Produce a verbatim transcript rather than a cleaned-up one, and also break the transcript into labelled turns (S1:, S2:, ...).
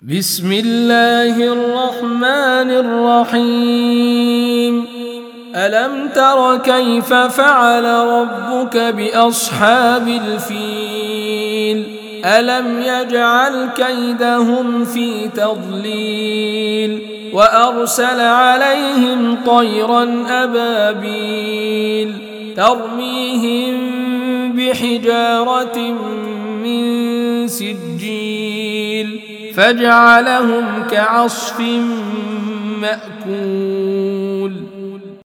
S1: بسم الله الرحمن الرحيم. ألم تر كيف فعل ربك بأصحاب الفيل؟ ألم يجعل كيدهم في تضليل وأرسل عليهم طيرا أبابيل ترميهم بحجارة من سجيل فجعلهم كعصف مأكول.